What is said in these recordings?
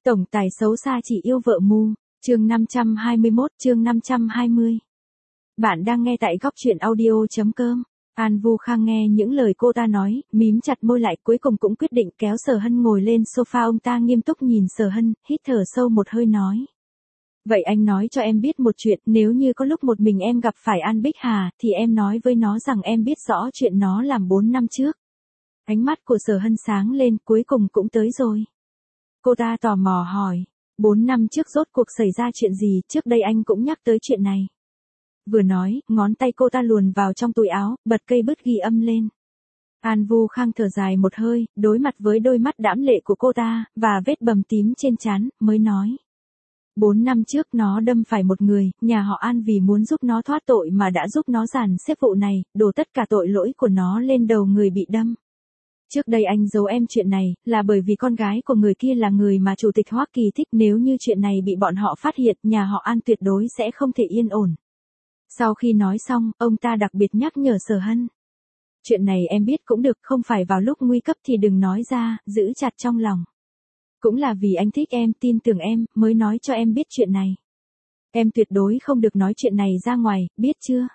Tổng tài xấu xa chỉ yêu vợ mù. Chương 521, chương 520. Bạn đang nghe tại góc truyện audio.com. An Vu Khang nghe những lời cô ta nói, mím chặt môi lại, cuối cùng cũng quyết định kéo Sở Hân ngồi lên sofa. Ông ta nghiêm túc nhìn Sở Hân, hít thở sâu một hơi nói. Vậy anh nói cho em biết một chuyện, nếu như có lúc một mình em gặp phải An Bích Hà, thì em nói với nó rằng em biết rõ chuyện nó làm 4 năm trước. Ánh mắt của Sở Hân sáng lên, cuối cùng cũng tới rồi. Cô ta tò mò hỏi, 4 năm trước rốt cuộc xảy ra chuyện gì, trước đây anh cũng nhắc tới chuyện này. Vừa nói, ngón tay cô ta luồn vào trong túi áo, bật cây bút ghi âm lên. An Vu Khang thở dài một hơi, đối mặt với đôi mắt đãm lệ của cô ta, và vết bầm tím trên trán, mới nói. 4 năm trước nó đâm phải một người, nhà họ An vì muốn giúp nó thoát tội mà đã giúp nó dàn xếp vụ này, đổ tất cả tội lỗi của nó lên đầu người bị đâm. Trước đây anh giấu em chuyện này, là bởi vì con gái của người kia là người mà Chủ tịch Hoa Kỳ thích, nếu như chuyện này bị bọn họ phát hiện, nhà họ An tuyệt đối sẽ không thể yên ổn. Sau khi nói xong, ông ta đặc biệt nhắc nhở Sở Hân. Chuyện này em biết cũng được, không phải vào lúc nguy cấp thì đừng nói ra, giữ chặt trong lòng. Cũng là vì anh thích em, tin tưởng em, mới nói cho em biết chuyện này. Em tuyệt đối không được nói chuyện này ra ngoài, biết chưa?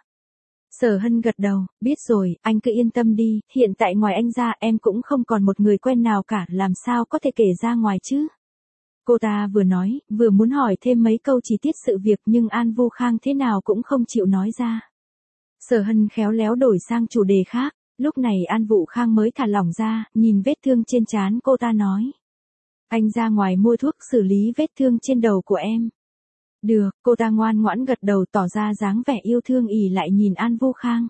Sở Hân gật đầu, biết rồi, anh cứ yên tâm đi, hiện tại ngoài anh ra em cũng không còn một người quen nào cả, làm sao có thể kể ra ngoài chứ? Cô ta vừa nói, vừa muốn hỏi thêm mấy câu chi tiết sự việc nhưng An Vu Khang thế nào cũng không chịu nói ra. Sở Hân khéo léo đổi sang chủ đề khác, lúc này An Vu Khang mới thả lỏng ra, nhìn vết thương trên trán cô ta nói. Anh ra ngoài mua thuốc xử lý vết thương trên đầu của em. Được, cô ta ngoan ngoãn gật đầu tỏ ra dáng vẻ yêu thương ỉ lại nhìn An Vu Khang.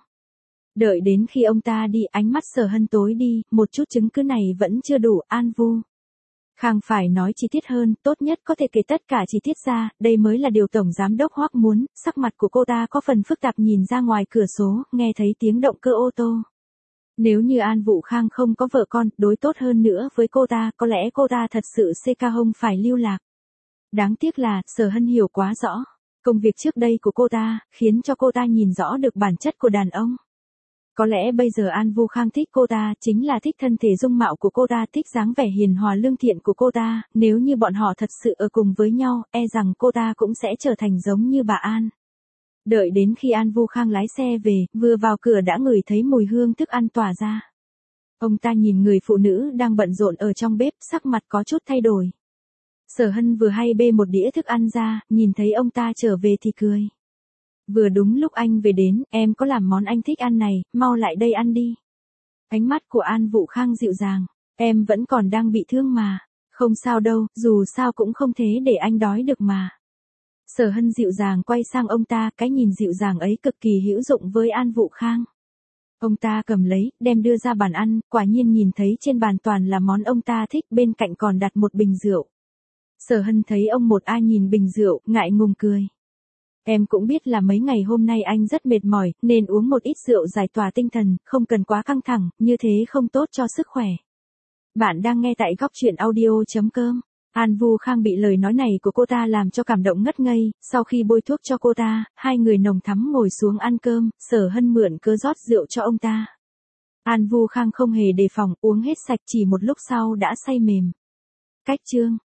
Đợi đến khi ông ta đi, ánh mắt Sở Hân tối đi, một chút chứng cứ này vẫn chưa đủ, An Vu Khang phải nói chi tiết hơn, tốt nhất có thể kể tất cả chi tiết ra, đây mới là điều Tổng Giám đốc Hoắc muốn. Sắc mặt của cô ta có phần phức tạp nhìn ra ngoài cửa sổ, nghe thấy tiếng động cơ ô tô. Nếu như An Vu Khang không có vợ con, đối tốt hơn nữa với cô ta, có lẽ cô ta thật sự CK hông phải lưu lạc. Đáng tiếc là, Sở Hân hiểu quá rõ. Công việc trước đây của cô ta, khiến cho cô ta nhìn rõ được bản chất của đàn ông. Có lẽ bây giờ An Vu Khang thích cô ta, chính là thích thân thể dung mạo của cô ta, thích dáng vẻ hiền hòa lương thiện của cô ta, nếu như bọn họ thật sự ở cùng với nhau, e rằng cô ta cũng sẽ trở thành giống như bà An. Đợi đến khi An Vu Khang lái xe về, vừa vào cửa đã ngửi thấy mùi hương thức ăn tỏa ra. Ông ta nhìn người phụ nữ đang bận rộn ở trong bếp, sắc mặt có chút thay đổi. Sở Hân vừa hay bê một đĩa thức ăn ra, nhìn thấy ông ta trở về thì cười. Vừa đúng lúc anh về đến, em có làm món anh thích ăn này, mau lại đây ăn đi. Ánh mắt của An Vu Khang dịu dàng, em vẫn còn đang bị thương mà. Không sao đâu, dù sao cũng không thế để anh đói được mà. Sở Hân dịu dàng quay sang ông ta, cái nhìn dịu dàng ấy cực kỳ hữu dụng với An Vu Khang. Ông ta cầm lấy, đem đưa ra bàn ăn, quả nhiên nhìn thấy trên bàn toàn là món ông ta thích, bên cạnh còn đặt một bình rượu. Sở Hân thấy ông một ai nhìn bình rượu, ngại ngùng cười. Em cũng biết là mấy ngày hôm nay anh rất mệt mỏi, nên uống một ít rượu giải tỏa tinh thần, không cần quá căng thẳng, như thế không tốt cho sức khỏe. Bạn đang nghe tại góc truyện audio.com. An Vu Khang bị lời nói này của cô ta làm cho cảm động ngất ngây, sau khi bôi thuốc cho cô ta, hai người nồng thắm ngồi xuống ăn cơm, Sở Hân mượn cớ rót rượu cho ông ta. An Vu Khang không hề đề phòng, uống hết sạch chỉ một lúc sau đã say mềm. Cách chương